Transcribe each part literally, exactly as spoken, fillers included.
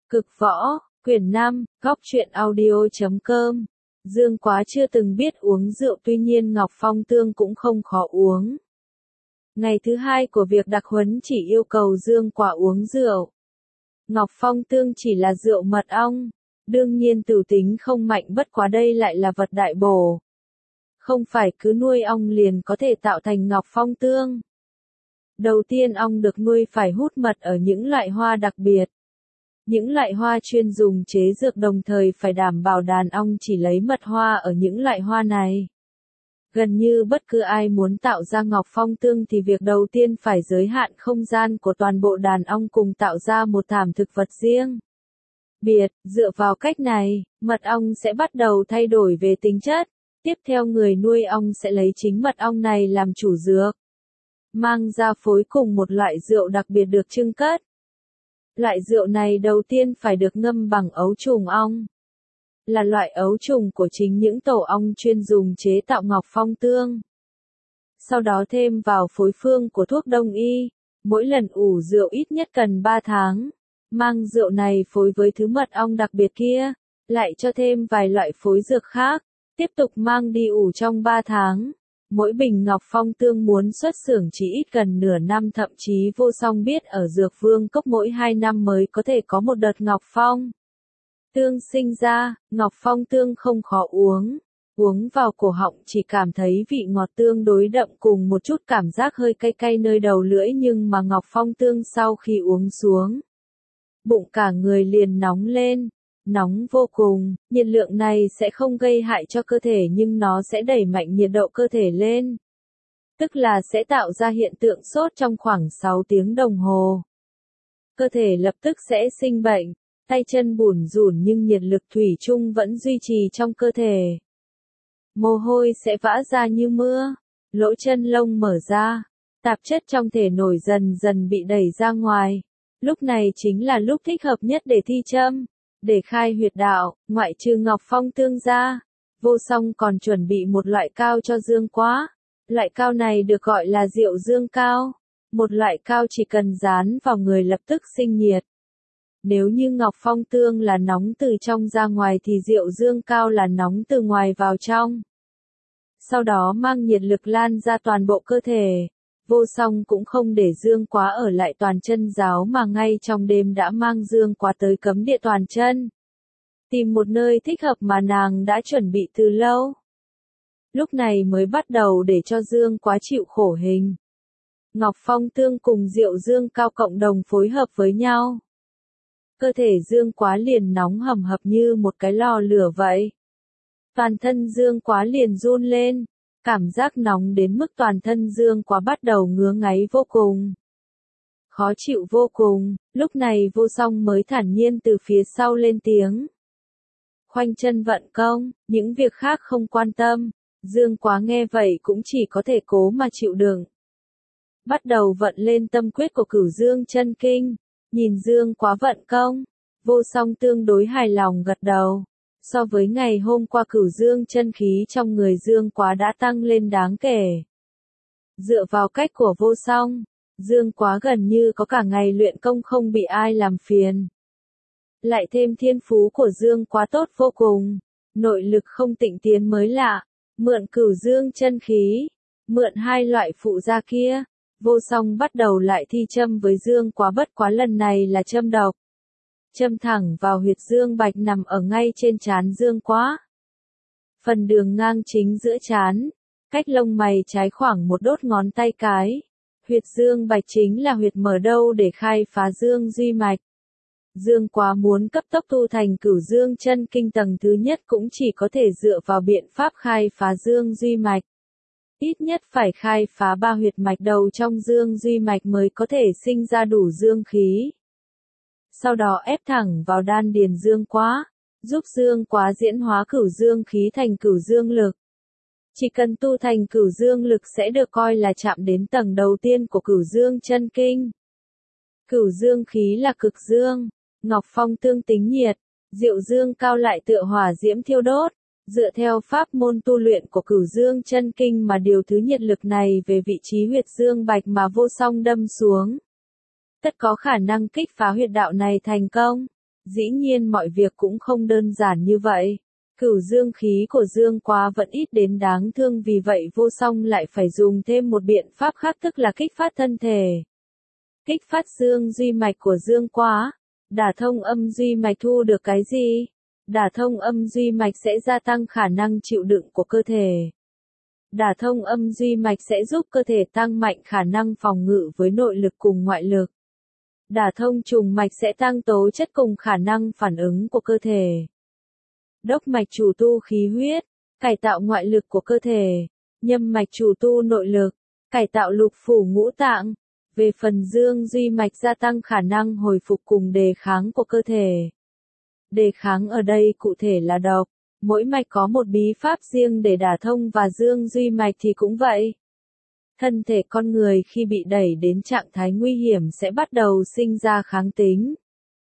Cực võ, quyển năm, góc truyện audio chấm com. Dương Quá chưa từng biết uống rượu, tuy nhiên Ngọc Phong Tương cũng không khó uống. Ngày thứ hai của việc đặc huấn chỉ yêu cầu Dương Quá uống rượu. Ngọc Phong Tương chỉ là rượu mật ong, đương nhiên tử tính không mạnh, bất quá đây lại là vật đại bổ. Không phải cứ nuôi ong liền có thể tạo thành Ngọc Phong Tương. Đầu tiên ong được nuôi phải hút mật ở những loại hoa đặc biệt. Những loại hoa chuyên dùng chế dược, đồng thời phải đảm bảo đàn ong chỉ lấy mật hoa ở những loại hoa này. Gần như bất cứ ai muốn tạo ra Ngọc Phong Tương thì việc đầu tiên phải giới hạn không gian của toàn bộ đàn ong cùng tạo ra một thảm thực vật riêng biệt. Dựa vào cách này, mật ong sẽ bắt đầu thay đổi về tính chất. Tiếp theo người nuôi ong sẽ lấy chính mật ong này làm chủ dược, mang ra phối cùng một loại rượu đặc biệt được trưng cất. Loại rượu này đầu tiên phải được ngâm bằng ấu trùng ong, là loại ấu trùng của chính những tổ ong chuyên dùng chế tạo Ngọc Phong Tương. Sau đó thêm vào phối phương của thuốc đông y, mỗi lần ủ rượu ít nhất cần ba tháng. Mang rượu này phối với thứ mật ong đặc biệt kia, lại cho thêm vài loại phối dược khác, tiếp tục mang đi ủ trong ba tháng. Mỗi bình Ngọc Phong Tương muốn xuất xưởng chỉ ít gần nửa năm, thậm chí Vô Song biết ở Dược Vương Cốc mỗi hai năm mới có thể có một đợt Ngọc Phong Tương sinh ra. Ngọc Phong Tương không khó uống, uống vào cổ họng chỉ cảm thấy vị ngọt tương đối đậm cùng một chút cảm giác hơi cay cay nơi đầu lưỡi, nhưng mà Ngọc Phong Tương sau khi uống xuống, bụng cả người liền nóng lên. Nóng vô cùng, nhiệt lượng này sẽ không gây hại cho cơ thể nhưng nó sẽ đẩy mạnh nhiệt độ cơ thể lên. Tức là sẽ tạo ra hiện tượng sốt trong khoảng sáu tiếng đồng hồ. Cơ thể lập tức sẽ sinh bệnh, tay chân bủn rủn nhưng nhiệt lực thủy chung vẫn duy trì trong cơ thể. Mồ hôi sẽ vã ra như mưa, lỗ chân lông mở ra, tạp chất trong thể nổi dần dần bị đẩy ra ngoài. Lúc này chính là lúc thích hợp nhất để thi châm. Để khai huyệt đạo, ngoại trừ Ngọc Phong Tương ra, Vô Song còn chuẩn bị một loại cao cho Dương Quá. Loại cao này được gọi là rượu dương cao. Một loại cao chỉ cần dán vào người lập tức sinh nhiệt. Nếu như Ngọc Phong Tương là nóng từ trong ra ngoài thì rượu dương cao là nóng từ ngoài vào trong. Sau đó mang nhiệt lực lan ra toàn bộ cơ thể. Vô Song cũng không để Dương Quá ở lại toàn chân giáo mà ngay trong đêm đã mang Dương Quá tới cấm địa toàn chân. Tìm một nơi thích hợp mà nàng đã chuẩn bị từ lâu. Lúc này mới bắt đầu để cho Dương Quá chịu khổ hình. Ngọc Phong Tương cùng rượu dương cao cộng đồng phối hợp với nhau. Cơ thể Dương Quá liền nóng hầm hập như một cái lò lửa vậy. Toàn thân Dương Quá liền run lên. Cảm giác nóng đến mức toàn thân Dương Quá bắt đầu ngứa ngáy vô cùng. Khó chịu vô cùng, lúc này Vô Song mới thản nhiên từ phía sau lên tiếng. Khoanh chân vận công, những việc khác không quan tâm. Dương Quá nghe vậy cũng chỉ có thể cố mà chịu đựng. Bắt đầu vận lên tâm quyết của Cửu Dương Chân Kinh. Nhìn Dương Quá vận công, Vô Song tương đối hài lòng gật đầu. So với ngày hôm qua Cửu Dương chân khí trong người Dương Quá đã tăng lên đáng kể. Dựa vào cách của Vô Song, Dương Quá gần như có cả ngày luyện công không bị ai làm phiền. Lại thêm thiên phú của Dương Quá tốt vô cùng, nội lực không tịnh tiến mới lạ, mượn Cửu Dương chân khí, mượn hai loại phụ gia kia, Vô Song bắt đầu lại thi châm với Dương Quá, bất quá lần này là châm độc. Châm thẳng vào huyệt dương bạch nằm ở ngay trên trán Dương Quá. Phần đường ngang chính giữa trán, cách lông mày trái khoảng một đốt ngón tay cái. Huyệt dương bạch chính là huyệt mở đầu để khai phá dương duy mạch. Dương Quá muốn cấp tốc tu thành Cửu Dương chân kinh tầng thứ nhất cũng chỉ có thể dựa vào biện pháp khai phá dương duy mạch. Ít nhất phải khai phá ba huyệt mạch đầu trong dương duy mạch mới có thể sinh ra đủ dương khí. Sau đó ép thẳng vào đan điền Dương Quá, giúp Dương Quá diễn hóa Cửu Dương khí thành Cửu Dương lực. Chỉ cần tu thành Cửu Dương lực sẽ được coi là chạm đến tầng đầu tiên của Cửu Dương chân kinh. Cửu Dương khí là cực dương, Ngọc Phong Tương tính nhiệt, rượu dương cao lại tựa hỏa diễm thiêu đốt. Dựa theo pháp môn tu luyện của Cửu Dương chân kinh mà điều thứ nhiệt lực này về vị trí huyệt dương bạch mà Vô Song đâm xuống, tất có khả năng kích phá huyệt đạo này thành công. Dĩ nhiên mọi việc cũng không đơn giản như vậy. Cửu dương khí của Dương Quá vẫn ít đến đáng thương, vì vậy Vô Song lại phải dùng thêm một biện pháp khác, tức là kích phát thân thể. Kích phát dương duy mạch của Dương Quá. Đả thông âm duy mạch thu được cái gì? Đả thông âm duy mạch sẽ gia tăng khả năng chịu đựng của cơ thể. Đả thông âm duy mạch sẽ giúp cơ thể tăng mạnh khả năng phòng ngự với nội lực cùng ngoại lực. Đả thông trùng mạch sẽ tăng tố chất cùng khả năng phản ứng của cơ thể. Đốc mạch chủ tu khí huyết, cải tạo ngoại lực của cơ thể. Nhâm mạch chủ tu nội lực, cải tạo lục phủ ngũ tạng. Về phần dương duy mạch gia tăng khả năng hồi phục cùng đề kháng của cơ thể. Đề kháng ở đây cụ thể là độc. Mỗi mạch có một bí pháp riêng để đả thông, và dương duy mạch thì cũng vậy. Thân thể con người khi bị đẩy đến trạng thái nguy hiểm sẽ bắt đầu sinh ra kháng tính.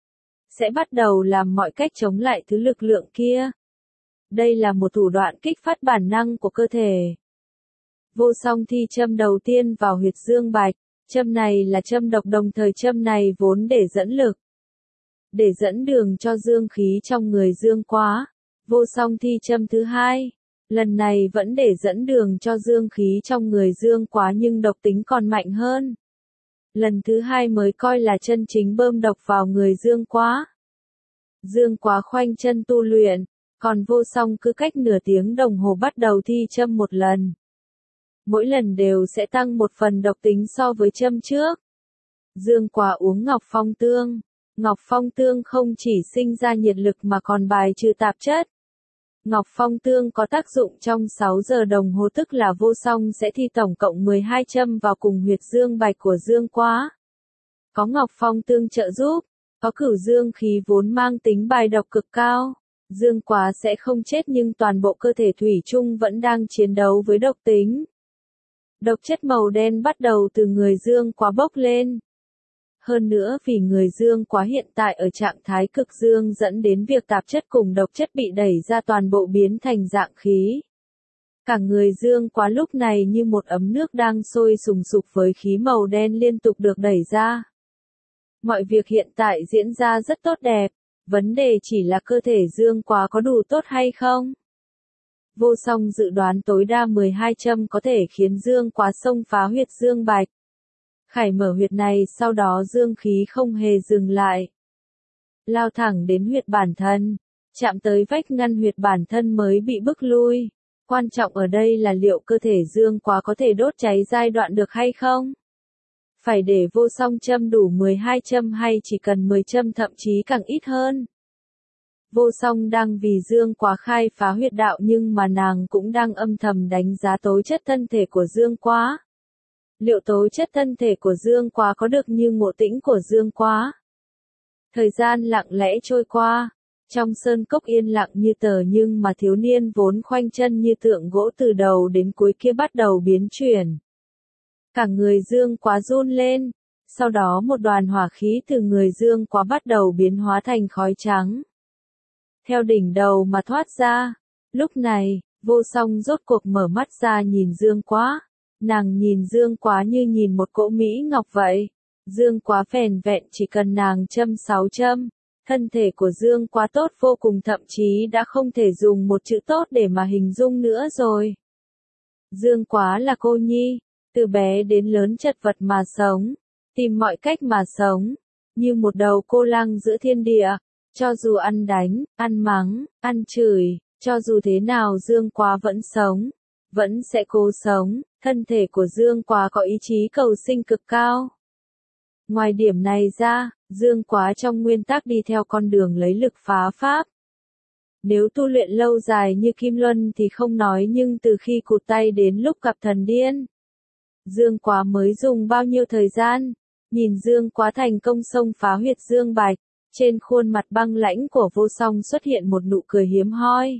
Sẽ bắt đầu làm mọi cách chống lại thứ lực lượng kia. Đây là một thủ đoạn kích phát bản năng của cơ thể. Vô Song thi châm đầu tiên vào huyệt dương bạch. Châm này là châm độc, đồng thời châm này vốn để dẫn lực. Để dẫn đường cho dương khí trong người Dương Quá. Vô Song thi châm thứ hai. Lần này vẫn để dẫn đường cho dương khí trong người Dương Quá, nhưng độc tính còn mạnh hơn. Lần thứ hai mới coi là chân chính bơm độc vào người Dương Quá. Dương Quá khoanh chân tu luyện, còn Vô Song cứ cách nửa tiếng đồng hồ bắt đầu thi châm một lần. Mỗi lần đều sẽ tăng một phần độc tính so với châm trước. Dương Quá uống Ngọc Phong Tương. Ngọc Phong Tương không chỉ sinh ra nhiệt lực mà còn bài trừ tạp chất. Ngọc Phong Tương có tác dụng trong sáu giờ đồng hồ, tức là Vô Song sẽ thi tổng cộng mười hai châm vào cùng huyệt dương bạch của Dương Quá. Có Ngọc Phong Tương trợ giúp, có cửu dương khí vốn mang tính bài độc cực cao, Dương Quá sẽ không chết, nhưng toàn bộ cơ thể thủy chung vẫn đang chiến đấu với độc tính. Độc chất màu đen bắt đầu từ người Dương Quá bốc lên. Hơn nữa vì người Dương Quá hiện tại ở trạng thái cực dương dẫn đến việc tạp chất cùng độc chất bị đẩy ra toàn bộ biến thành dạng khí. Cả người Dương Quá lúc này như một ấm nước đang sôi sùng sục với khí màu đen liên tục được đẩy ra. Mọi việc hiện tại diễn ra rất tốt đẹp, vấn đề chỉ là cơ thể Dương Quá có đủ tốt hay không. Vô Song dự đoán tối đa mười hai châm có thể khiến Dương Quá xông phá huyệt dương bạch. Khải mở huyệt này, sau đó dương khí không hề dừng lại. Lao thẳng đến huyệt bản thân, chạm tới vách ngăn huyệt bản thân mới bị bức lui. Quan trọng ở đây là liệu cơ thể Dương Quá có thể đốt cháy giai đoạn được hay không? Phải để Vô Song châm đủ mười hai châm hay chỉ cần mười châm, thậm chí càng ít hơn? Vô Song đang vì Dương Quá khai phá huyệt đạo, nhưng mà nàng cũng đang âm thầm đánh giá tố chất thân thể của Dương Quá. Liệu tố chất thân thể của Dương Quá có được như ngộ tĩnh của Dương Quá? Thời gian lặng lẽ trôi qua, trong sơn cốc yên lặng như tờ, nhưng mà thiếu niên vốn khoanh chân như tượng gỗ từ đầu đến cuối kia bắt đầu biến chuyển. Cả người Dương Quá run lên, sau đó một đoàn hỏa khí từ người Dương Quá bắt đầu biến hóa thành khói trắng. Theo đỉnh đầu mà thoát ra, lúc này, Vô Song rốt cuộc mở mắt ra nhìn Dương Quá. Nàng nhìn Dương Quá như nhìn một cỗ mỹ ngọc vậy. Dương Quá phèn vẹn chỉ cần nàng châm sáu châm. Thân thể của Dương Quá tốt vô cùng, thậm chí đã không thể dùng một chữ tốt để mà hình dung nữa rồi. Dương Quá là cô nhi, từ bé đến lớn chật vật mà sống, tìm mọi cách mà sống, như một đầu cô lang giữa thiên địa. Cho dù ăn đánh, ăn mắng, ăn chửi, cho dù thế nào Dương Quá vẫn sống, vẫn sẽ cố sống. Thân thể của Dương Quá có ý chí cầu sinh cực cao. Ngoài điểm này ra, Dương Quá trong nguyên tắc đi theo con đường lấy lực phá pháp. Nếu tu luyện lâu dài như Kim Luân thì không nói, nhưng từ khi cụt tay đến lúc gặp thần điên, Dương Quá mới dùng bao nhiêu thời gian? Nhìn Dương Quá thành công xông phá huyệt dương bạch, trên khuôn mặt băng lãnh của Vô Song xuất hiện một nụ cười hiếm hoi.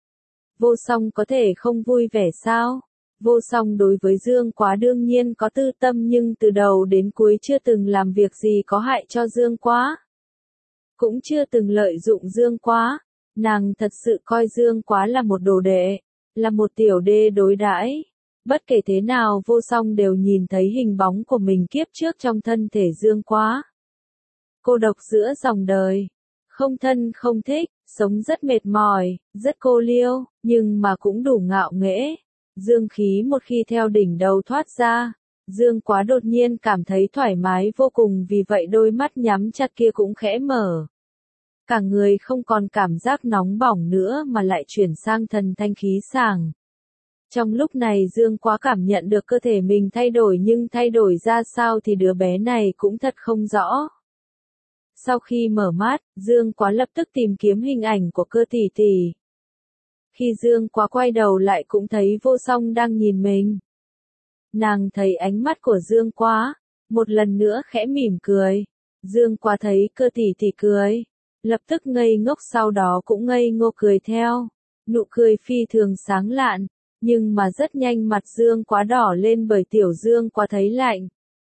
Vô Song có thể không vui vẻ sao? Vô Song đối với Dương Quá đương nhiên có tư tâm, nhưng từ đầu đến cuối chưa từng làm việc gì có hại cho Dương Quá. Cũng chưa từng lợi dụng Dương Quá. Nàng thật sự coi Dương Quá là một đồ đệ, là một tiểu đê đối đãi. Bất kể thế nào Vô Song đều nhìn thấy hình bóng của mình kiếp trước trong thân thể Dương Quá. Cô độc giữa dòng đời. Không thân không thích, sống rất mệt mỏi, rất cô liêu, nhưng mà cũng đủ ngạo nghễ. Dương khí một khi theo đỉnh đầu thoát ra, Dương Quá đột nhiên cảm thấy thoải mái vô cùng, vì vậy đôi mắt nhắm chặt kia cũng khẽ mở. Cả người không còn cảm giác nóng bỏng nữa mà lại chuyển sang thần thanh khí sảng. Trong lúc này Dương Quá cảm nhận được cơ thể mình thay đổi, nhưng thay đổi ra sao thì đứa bé này cũng thật không rõ. Sau khi mở mắt, Dương Quá lập tức tìm kiếm hình ảnh của Cơ tỷ tỷ. Khi Dương Quá quay đầu lại cũng thấy Vô Song đang nhìn mình. Nàng thấy ánh mắt của Dương Quá, một lần nữa khẽ mỉm cười. Dương Quá thấy Cơ tỷ tỷ cười, lập tức ngây ngốc, sau đó cũng ngây ngô cười theo. Nụ cười phi thường sáng lạn, nhưng mà rất nhanh mặt Dương Quá đỏ lên bởi tiểu Dương Quá thấy lạnh.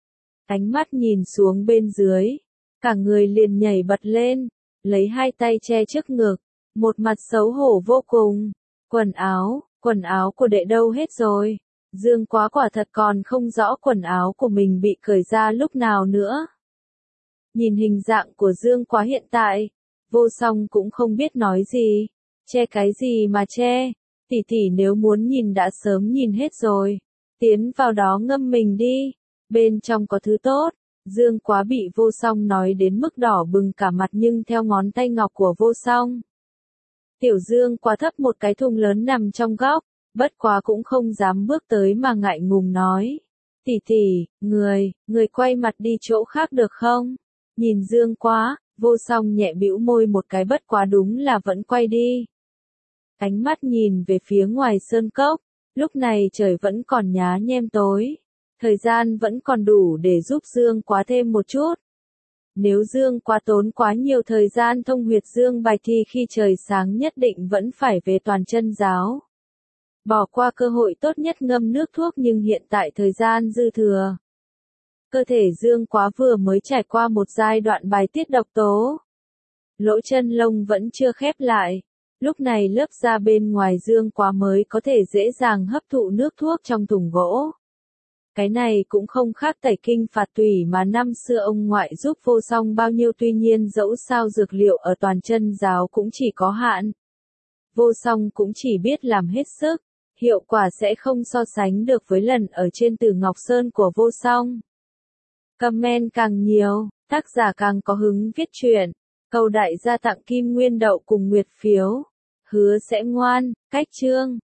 Ánh mắt nhìn xuống bên dưới, cả người liền nhảy bật lên, lấy hai tay che trước ngực, một mặt xấu hổ vô cùng. Quần áo, quần áo của đệ đâu hết rồi? Dương Quá quả thật còn không rõ quần áo của mình bị cởi ra lúc nào nữa. Nhìn hình dạng của Dương Quá hiện tại, Vô Song cũng không biết nói gì. Che cái gì mà che? Tỷ tỷ nếu muốn nhìn đã sớm nhìn hết rồi. Tiến vào đó ngâm mình đi, bên trong có thứ tốt. Dương Quá bị Vô Song nói đến mức đỏ bừng cả mặt, nhưng theo ngón tay ngọc của Vô Song, tiểu Dương Quá thấp một cái thùng lớn nằm trong góc, bất quá cũng không dám bước tới mà ngại ngùng nói. Tỷ tỷ, người, người quay mặt đi chỗ khác được không? Nhìn Dương Quá, Vô Song nhẹ bĩu môi một cái, bất quá đúng là vẫn quay đi. Ánh mắt nhìn về phía ngoài sơn cốc, lúc này trời vẫn còn nhá nhem tối. Thời gian vẫn còn đủ để giúp Dương Quá thêm một chút. Nếu Dương Quá tốn quá nhiều thời gian thông huyệt Dương Bạch thì khi trời sáng nhất định vẫn phải về Toàn Chân giáo. Bỏ qua cơ hội tốt nhất ngâm nước thuốc, nhưng hiện tại thời gian dư thừa. Cơ thể Dương Quá vừa mới trải qua một giai đoạn bài tiết độc tố. Lỗ chân lông vẫn chưa khép lại. Lúc này lớp da bên ngoài Dương Quá mới có thể dễ dàng hấp thụ nước thuốc trong thùng gỗ. Cái này cũng không khác tẩy kinh phạt tủy mà năm xưa ông ngoại giúp Vô Song bao nhiêu, tuy nhiên dẫu sao dược liệu ở Toàn Chân giáo cũng chỉ có hạn. Vô Song cũng chỉ biết làm hết sức, hiệu quả sẽ không so sánh được với lần ở trên Tử Ngọc Sơn của Vô Song. Comment càng nhiều, tác giả càng có hứng viết truyện. Cầu đại gia tặng kim nguyên đậu cùng nguyệt phiếu. Hứa sẽ ngoan, cách chương.